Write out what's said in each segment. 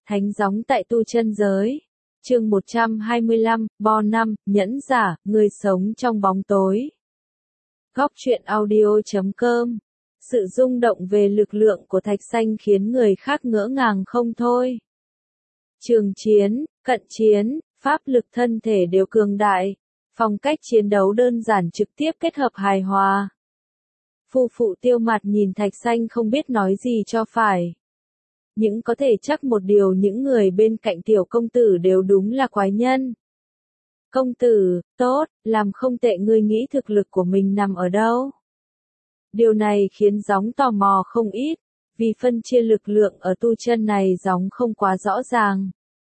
Thánh gióng tại tu chân giới. Chương 125, Bo 5, Nhẫn giả, người sống trong bóng tối. Góc truyện audio.com. Sự rung động về lực lượng của thạch xanh khiến người khác ngỡ ngàng không thôi. Trường chiến, cận chiến, pháp lực thân thể đều cường đại. Phong cách chiến đấu đơn giản trực tiếp kết hợp hài hòa. Phu phụ Tiêu Mặt nhìn thạch xanh không biết nói gì cho phải. Nhưng có thể chắc một điều, những người bên cạnh tiểu công tử đều đúng là quái nhân. Công tử, tốt, làm không tệ, ngươi nghĩ thực lực của mình nằm ở đâu? Điều này khiến gióng tò mò không ít, vì phân chia lực lượng ở tu chân này gióng không quá rõ ràng.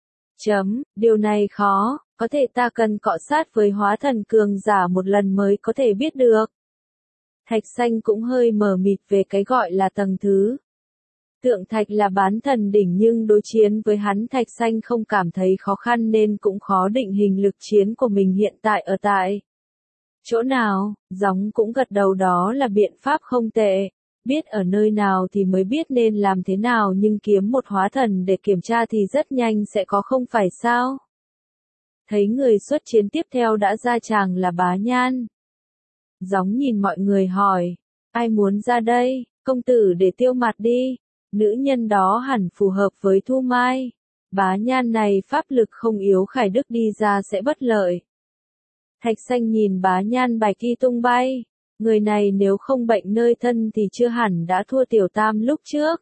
Điều này khó, có thể ta cần cọ sát với hóa thần cường giả một lần mới có thể biết được. Thạch xanh cũng hơi mờ mịt về cái gọi là tầng thứ. Tượng thạch là bán thần đỉnh nhưng đối chiến với hắn thạch xanh không cảm thấy khó khăn nên cũng khó định hình lực chiến của mình hiện tại ở tại chỗ nào. Gióng cũng gật đầu, đó là biện pháp không tệ. Biết ở nơi nào thì mới biết nên làm thế nào, nhưng kiếm một hóa thần để kiểm tra thì rất nhanh sẽ có, không phải sao? Thấy người xuất chiến tiếp theo đã ra tràng là Bá Nhan. Gióng nhìn mọi người hỏi, ai muốn ra đây? Công tử để Tiêu Mặt đi. Nữ nhân đó hẳn phù hợp với Thu Mai. Bá Nhan này pháp lực không yếu, Khải Đức đi ra sẽ bất lợi. Thạch xanh nhìn Bá Nhan bạch y tung bay. Người này nếu không bệnh nơi thân thì chưa hẳn đã thua Tiểu Tam lúc trước.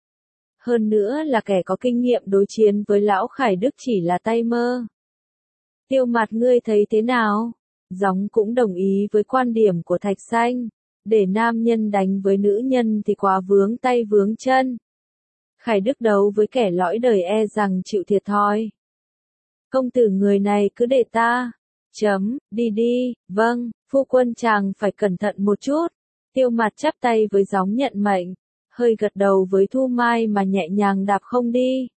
Hơn nữa là kẻ có kinh nghiệm đối chiến với lão Khải Đức chỉ là tay mơ. Tiêu Mặt, ngươi thấy thế nào? Gióng cũng đồng ý với quan điểm của thạch xanh. Để nam nhân đánh với nữ nhân thì quá vướng tay vướng chân. Khải Đức đấu với kẻ lõi đời e rằng chịu thiệt thòi. Công tử, người này cứ để ta. Đi đi, vâng, phu quân chàng phải cẩn thận một chút. Tiêu Mặt chắp tay với gióng nhận mệnh, hơi gật đầu với Thu Mai mà nhẹ nhàng đạp không đi.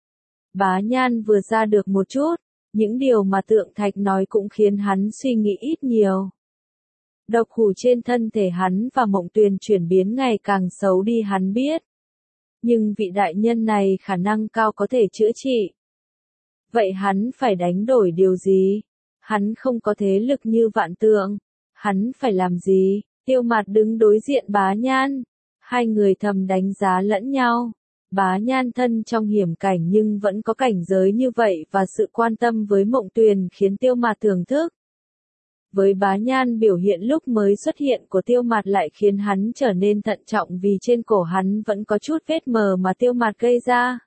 Bá Nhan vừa ra được một chút, những điều mà Tượng Thạch nói cũng khiến hắn suy nghĩ ít nhiều. Độc hủ trên thân thể hắn và Mộng Tuyền chuyển biến ngày càng xấu đi hắn biết. Nhưng vị đại nhân này khả năng cao có thể chữa trị. Vậy hắn phải đánh đổi điều gì? Hắn không có thế lực như Vạn Tượng. Hắn phải làm gì? Tiêu Mặt đứng đối diện Bá Nhan. Hai người thầm đánh giá lẫn nhau. Bá Nhan thân trong hiểm cảnh nhưng vẫn có cảnh giới như vậy và sự quan tâm với Mộng Tuyền khiến Tiêu Mặt thưởng thức. Với Bá Nhan, biểu hiện lúc mới xuất hiện của Tiêu Mặt lại khiến hắn trở nên thận trọng vì trên cổ hắn vẫn có chút vết mờ mà Tiêu Mặt gây ra.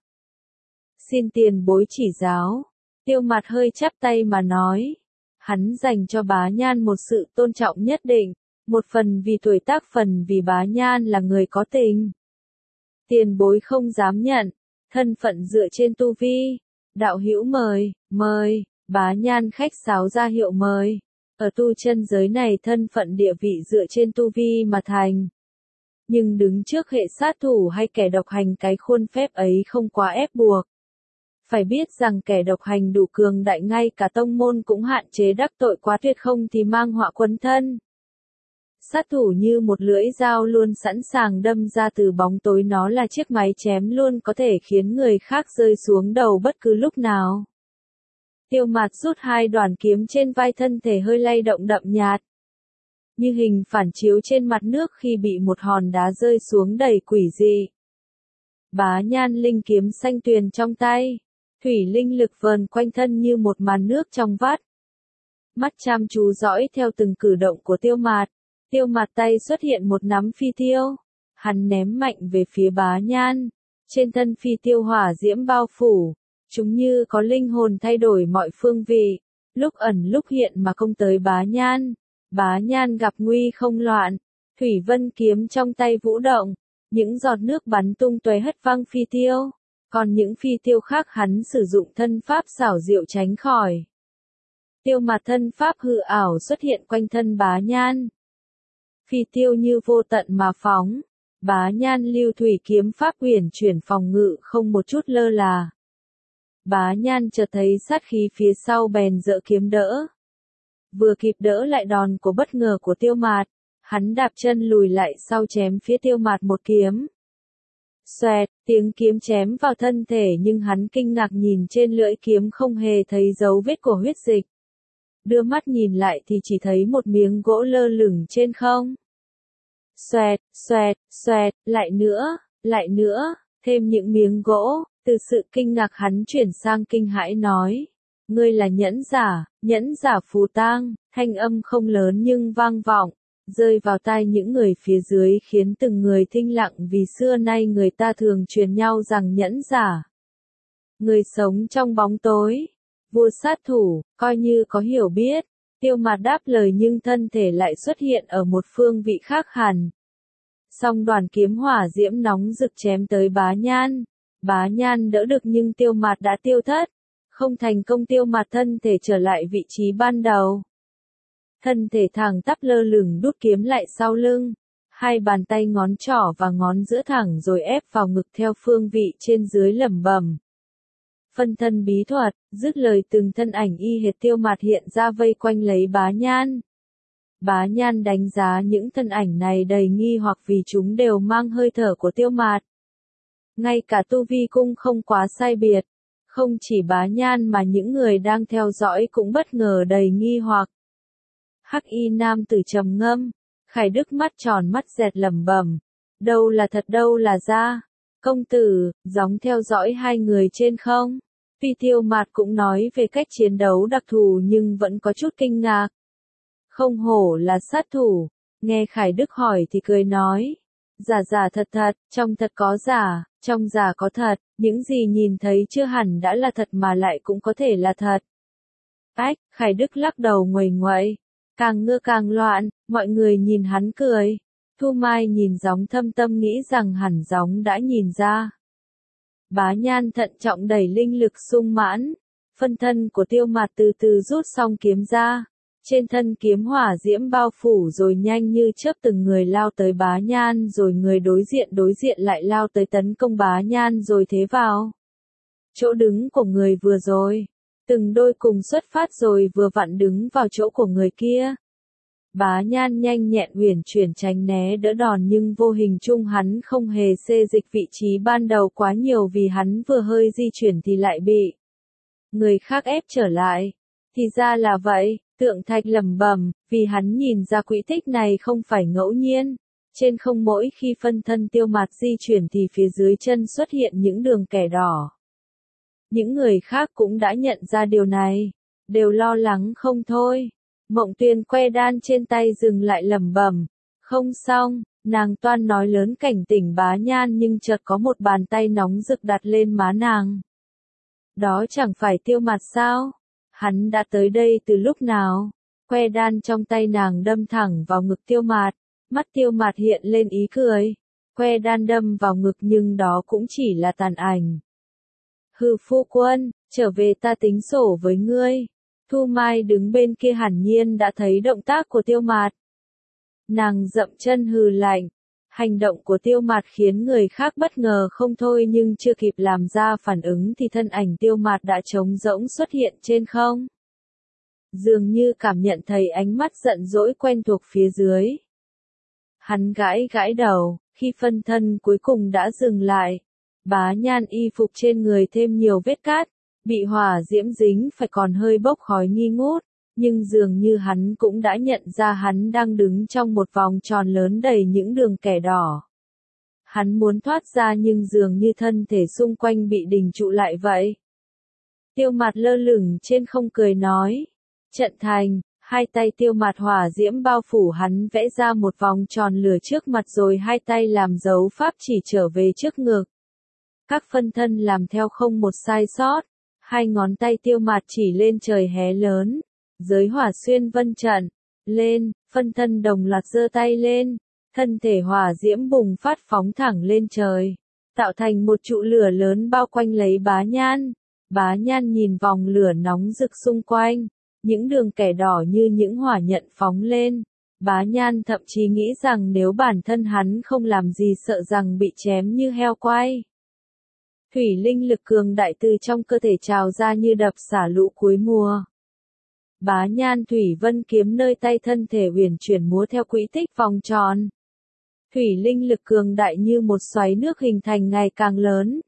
Xin tiền bối chỉ giáo. Tiêu Mặt hơi chắp tay mà nói. Hắn dành cho Bá Nhan một sự tôn trọng nhất định, một phần vì tuổi tác, phần vì Bá Nhan là người có tình. Tiền bối không dám nhận, thân phận dựa trên tu vi. Đạo hữu mời, Bá Nhan khách sáo ra hiệu mời. Ở tu chân giới này thân phận địa vị dựa trên tu vi mà thành. Nhưng đứng trước hệ sát thủ hay kẻ độc hành, cái khuôn phép ấy không quá ép buộc. Phải biết rằng kẻ độc hành đủ cường đại ngay cả tông môn cũng hạn chế, đắc tội quá tuyệt không thì mang họa quấn thân. Sát thủ như một lưỡi dao luôn sẵn sàng đâm ra từ bóng tối, nó là chiếc máy chém luôn có thể khiến người khác rơi xuống đầu bất cứ lúc nào. Tiêu Mặt rút hai đoàn kiếm trên vai, thân thể hơi lay động đậm nhạt. Như hình phản chiếu trên mặt nước khi bị một hòn đá rơi xuống đầy quỷ dị. Bá Nhan linh kiếm xanh tuyền trong tay. Thủy linh lực vờn quanh thân như một màn nước trong vắt. Mắt chăm chú dõi theo từng cử động của Tiêu Mặt. Tiêu Mặt tay xuất hiện một nắm phi tiêu. Hắn ném mạnh về phía Bá Nhan. Trên thân phi tiêu hỏa diễm bao phủ. Chúng như có linh hồn thay đổi mọi phương vị. Lúc ẩn lúc hiện mà công tới Bá Nhan. Bá Nhan gặp nguy không loạn. Thủy vân kiếm trong tay vũ động. Những giọt nước bắn tung tóe hất văng phi tiêu. Còn những phi tiêu khác hắn sử dụng thân pháp xảo diệu tránh khỏi. Tiêu Mặt thân pháp hư ảo xuất hiện quanh thân Bá Nhan. Phi tiêu như vô tận mà phóng. Bá Nhan lưu thủy kiếm pháp uyển chuyển phòng ngự không một chút lơ là. Bá Nhan chợt thấy sát khí phía sau bèn giơ kiếm đỡ. Vừa kịp đỡ lại đòn của bất ngờ của Tiêu Mặt, hắn đạp chân lùi lại sau chém phía Tiêu Mặt một kiếm. Xoẹt, tiếng kiếm chém vào thân thể nhưng hắn kinh ngạc nhìn trên lưỡi kiếm không hề thấy dấu vết của huyết dịch. Đưa mắt nhìn lại thì chỉ thấy một miếng gỗ lơ lửng trên không. Xoẹt, xoẹt, xoẹt, lại nữa, thêm những miếng gỗ, từ sự kinh ngạc hắn chuyển sang kinh hãi nói. Ngươi là nhẫn giả Phù Tang, thanh âm không lớn nhưng vang vọng, rơi vào tai những người phía dưới khiến từng người thinh lặng vì xưa nay người ta thường truyền nhau rằng nhẫn giả. Người sống trong bóng tối, vua sát thủ, coi như có hiểu biết, Tiêu Mạt đáp lời nhưng thân thể lại xuất hiện ở một phương vị khác hẳn. Song đoàn kiếm hỏa diễm nóng rực chém tới Bá Nhan đỡ được nhưng Tiêu Mạt đã tiêu thất. Không thành công Tiêu Mạt thân thể trở lại vị trí ban đầu. Thân thể thẳng tắp lơ lửng đút kiếm lại sau lưng. Hai bàn tay ngón trỏ và ngón giữa thẳng rồi ép vào ngực theo phương vị trên dưới lẩm bẩm. Phân thân bí thuật, dứt lời từng thân ảnh y hệt Tiêu Mạt hiện ra vây quanh lấy Bá Nhan. Bá Nhan đánh giá những thân ảnh này đầy nghi hoặc vì chúng đều mang hơi thở của Tiêu Mạt. Ngay cả tu vi cũng không quá sai biệt. Không chỉ Bá Nhan mà những người đang theo dõi cũng bất ngờ đầy nghi hoặc. Hắc y nam tử trầm ngâm, Khải Đức mắt tròn mắt dẹt lẩm bẩm, đâu là thật đâu là giả. Công tử, gióng theo dõi hai người trên không? Tuy Tiêu Mạt cũng nói về cách chiến đấu đặc thù nhưng vẫn có chút kinh ngạc. Không hổ là sát thủ, nghe Khải Đức hỏi thì cười nói. Giả thật thật, trong thật có giả, trong giả có thật, những gì nhìn thấy chưa hẳn đã là thật mà lại cũng có thể là thật. Ách, Khải Đức lắc đầu nguầy nguậy, càng ngơ càng loạn, mọi người nhìn hắn cười. Thu Mai nhìn Gióng thâm tâm nghĩ rằng hẳn Gióng đã nhìn ra. Bá Nhan thận trọng đẩy linh lực sung mãn, phân thân của Tiêu Mạt từ từ rút xong kiếm ra. Trên thân kiếm hỏa diễm bao phủ rồi nhanh như chớp từng người lao tới Bá Nhan rồi người đối diện lại lao tới tấn công Bá Nhan rồi thế vào. Chỗ đứng của người vừa rồi, từng đôi cùng xuất phát rồi vừa vặn đứng vào chỗ của người kia. Bá Nhan nhanh nhẹn uyển chuyển tránh né đỡ đòn nhưng vô hình chung hắn không hề xê dịch vị trí ban đầu quá nhiều vì hắn vừa hơi di chuyển thì lại bị người khác ép trở lại. Thì ra là vậy. Tượng Thạch lẩm bẩm, vì hắn nhìn ra quỹ tích này không phải ngẫu nhiên. Trên không mỗi khi phân thân Tiêu Mạt di chuyển thì phía dưới chân xuất hiện những đường kẻ đỏ. Những người khác cũng đã nhận ra điều này, đều lo lắng không thôi. Mộng Tuyền que đan trên tay dừng lại lẩm bẩm, không xong, nàng toan nói lớn cảnh tỉnh Bá Nhan nhưng chợt có một bàn tay nóng rực đặt lên má nàng. Đó chẳng phải Tiêu Mạt sao? Hắn đã tới đây từ lúc nào? Que đan trong tay nàng đâm thẳng vào ngực Tiêu Mạt, mắt Tiêu Mạt hiện lên ý cười. Que đan đâm vào ngực nhưng đó cũng chỉ là tàn ảnh. Hừ phu quân, trở về ta tính sổ với ngươi. Thu Mai đứng bên kia hẳn nhiên đã thấy động tác của Tiêu Mạt. Nàng dậm chân hừ lạnh. Hành động của Tiêu Mạt khiến người khác bất ngờ không thôi nhưng chưa kịp làm ra phản ứng thì thân ảnh Tiêu Mạt đã trống rỗng xuất hiện trên không. Dường như cảm nhận thấy ánh mắt giận dỗi quen thuộc phía dưới. Hắn gãi đầu, khi phân thân cuối cùng đã dừng lại. Bá Nhan y phục trên người thêm nhiều vết cát, bị hỏa diễm dính phải còn hơi bốc khói nghi ngút. Nhưng dường như hắn cũng đã nhận ra hắn đang đứng trong một vòng tròn lớn đầy những đường kẻ đỏ. Hắn muốn thoát ra nhưng dường như thân thể xung quanh bị đình trụ lại vậy. Tiêu Mạt lơ lửng trên không cười nói. Trận thành, hai tay Tiêu Mạt hỏa diễm bao phủ hắn vẽ ra một vòng tròn lửa trước mặt rồi hai tay làm dấu pháp chỉ trở về trước ngực. Các phân thân làm theo không một sai sót. Hai ngón tay Tiêu Mạt chỉ lên trời hé lớn. Giới hỏa xuyên vân trận, lên, phân thân đồng loạt giơ tay lên, thân thể hỏa diễm bùng phát phóng thẳng lên trời, tạo thành một trụ lửa lớn bao quanh lấy Bá Nhan. Bá Nhan nhìn vòng lửa nóng rực xung quanh, những đường kẻ đỏ như những hỏa nhận phóng lên. Bá Nhan thậm chí nghĩ rằng nếu bản thân hắn không làm gì sợ rằng bị chém như heo quay. Thủy linh lực cường đại từ trong cơ thể trào ra như đập xả lũ cuối mùa. Bá Nhan thủy vân kiếm nơi tay thân thể uyển chuyển múa theo quỹ tích vòng tròn. thủy linh lực cường đại như một xoáy nước hình thành ngày càng lớn.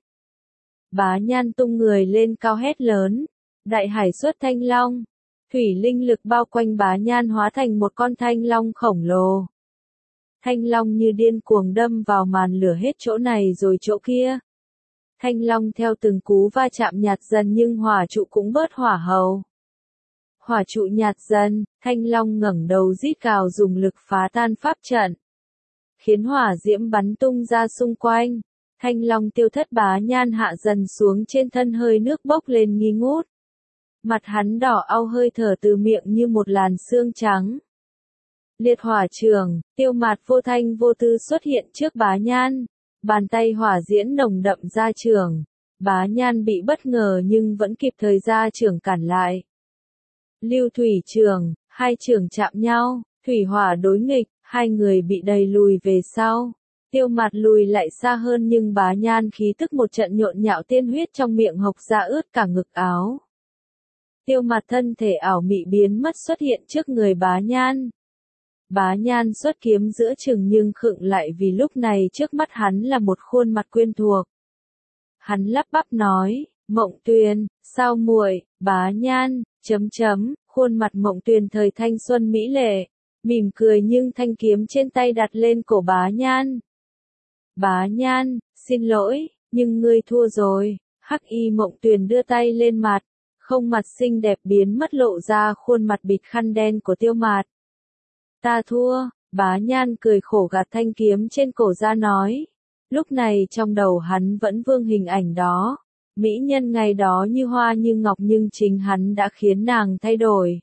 Bá Nhan tung người lên cao hét lớn, đại hải xuất thanh long. Thủy linh lực bao quanh Bá Nhan hóa thành một con thanh long khổng lồ. Thanh long như điên cuồng đâm vào màn lửa hết chỗ này rồi chỗ kia. Thanh long theo từng cú va chạm nhạt dần nhưng hỏa trụ cũng bớt hỏa hầu. Hỏa trụ nhạt dần, thanh long ngẩng đầu rít gào dùng lực phá tan pháp trận. Khiến hỏa diễm bắn tung ra xung quanh. Thanh long tiêu thất. Bá Nhan hạ dần xuống trên thân, hơi nước bốc lên nghi ngút. Mặt hắn đỏ au, hơi thở từ miệng như một làn sương trắng. Liệt hỏa trường, Tiêu Mạt vô thanh vô tư xuất hiện trước Bá Nhan. Bàn tay hỏa diễm nồng đậm ra trường. Bá Nhan bị bất ngờ nhưng vẫn kịp thời ra trường cản lại. Lưu thủy trường, hai trường chạm nhau, thủy hỏa đối nghịch, hai người bị đẩy lùi về sau. Tiêu Mạt lùi lại xa hơn nhưng Bá Nhan khí tức một trận nhộn nhạo, tiên huyết trong miệng hộc ra ướt cả ngực áo. Tiêu Mạt thân thể ảo mị biến mất xuất hiện trước người Bá Nhan. Bá Nhan xuất kiếm giữa chừng nhưng khựng lại vì lúc này trước mắt hắn là một khuôn mặt quen thuộc. Hắn lắp bắp nói, Mộng Tuyền, sao muội? Bá Nhan, khuôn mặt Mộng Tuyền thời thanh xuân mỹ lệ, mỉm cười nhưng thanh kiếm trên tay đặt lên cổ Bá Nhan. Bá Nhan, xin lỗi, nhưng ngươi thua rồi. Hắc y Mộng Tuyền đưa tay lên mặt, không mặt xinh đẹp biến mất lộ ra khuôn mặt bịt khăn đen của Tiêu Mạt. Ta thua. Bá Nhan cười khổ gạt thanh kiếm trên cổ ra nói. Lúc này trong đầu hắn vẫn vương hình ảnh đó. Mỹ nhân ngày đó như hoa như ngọc nhưng chính hắn đã khiến nàng thay đổi.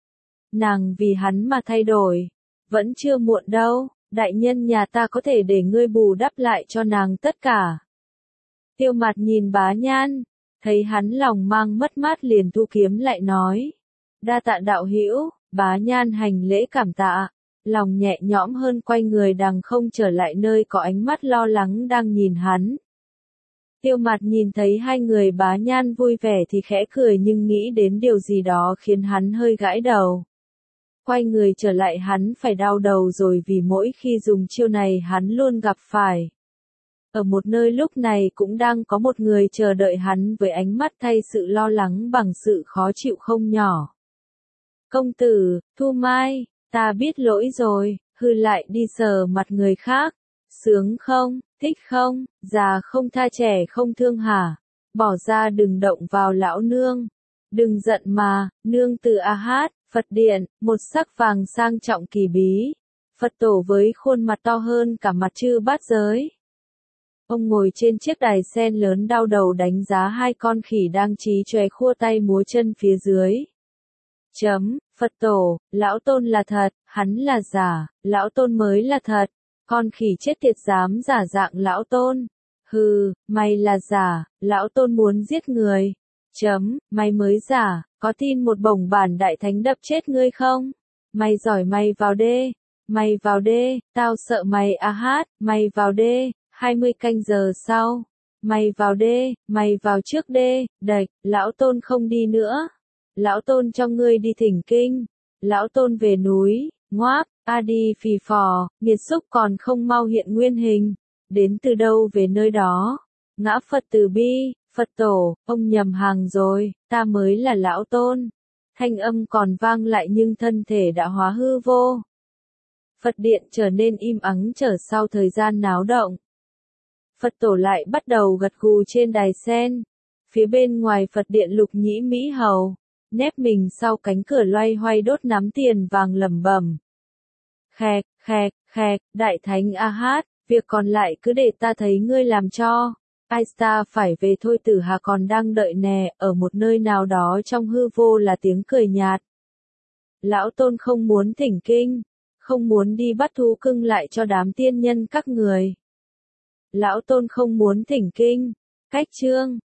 Nàng vì hắn mà thay đổi. Vẫn chưa muộn đâu, đại nhân nhà ta có thể để ngươi bù đắp lại cho nàng tất cả. Tiêu Mạt nhìn Bá Nhan, thấy hắn lòng mang mất mát liền thu kiếm lại nói. Đa tạ đạo hữu. Bá Nhan hành lễ cảm tạ, lòng nhẹ nhõm hơn, quay người đằng không trở lại nơi có ánh mắt lo lắng đang nhìn hắn. Tiêu Mạt nhìn thấy hai người Bá Nhan vui vẻ thì khẽ cười nhưng nghĩ đến điều gì đó khiến hắn hơi gãi đầu. Quay người trở lại hắn phải đau đầu rồi vì mỗi khi dùng chiêu này hắn luôn gặp phải. Ở một nơi lúc này cũng đang có một người chờ đợi hắn với ánh mắt thay sự lo lắng bằng sự khó chịu không nhỏ. Công tử, Thu Mai, ta biết lỗi rồi, hư lại đi sờ mặt người khác. Sướng không, thích không, già không tha trẻ không thương hả? Bỏ ra đừng động vào lão nương. Đừng giận mà, nương từ A Hát, Phật điện, một sắc vàng sang trọng kỳ bí. Phật tổ với khuôn mặt to hơn cả mặt chư bát giới. Ông ngồi trên chiếc đài sen lớn đau đầu đánh giá hai con khỉ đang chí chóe khua tay múa chân phía dưới. Phật tổ, lão tôn là thật, hắn là giả, lão tôn mới là thật. Con khỉ chết tiệt dám giả dạng lão tôn. Hừ, mày là giả, lão tôn muốn giết người. Mày mới giả, có tin một bổng bản đại thánh đập chết ngươi không? Mày giỏi mày vào đê. Mày vào đê, tao sợ mày A Hát, mày vào đê, 20 canh giờ sau. Mày vào đê, mày vào trước đê, đạch, lão tôn không đi nữa. Lão tôn cho ngươi đi thỉnh kinh. Lão tôn về núi, ngoác, a đi phì phò, nghiệt xúc còn không mau hiện nguyên hình. Đến từ đâu về nơi đó? Ngã Phật từ bi, Phật tổ, ông nhầm hàng rồi, ta mới là lão tôn. Thanh âm còn vang lại nhưng thân thể đã hóa hư vô. Phật điện trở nên im ắng trở sau thời gian náo động. Phật tổ lại bắt đầu gật gù trên đài sen. Phía bên ngoài Phật điện Lục Nhĩ Mỹ Hầu nép mình sau cánh cửa loay hoay đốt nắm tiền vàng lẩm bẩm. Khẹt, khẹt, khẹt, đại thánh A Hát, việc còn lại cứ để ta thấy ngươi làm cho. Ai ta phải về thôi, Tử Hà còn đang đợi nè. Ở một nơi nào đó trong hư vô là tiếng cười nhạt. Lão tôn không muốn thỉnh kinh, không muốn đi bắt thú cưng lại cho đám tiên nhân các người. Lão tôn không muốn thỉnh kinh. Cách chương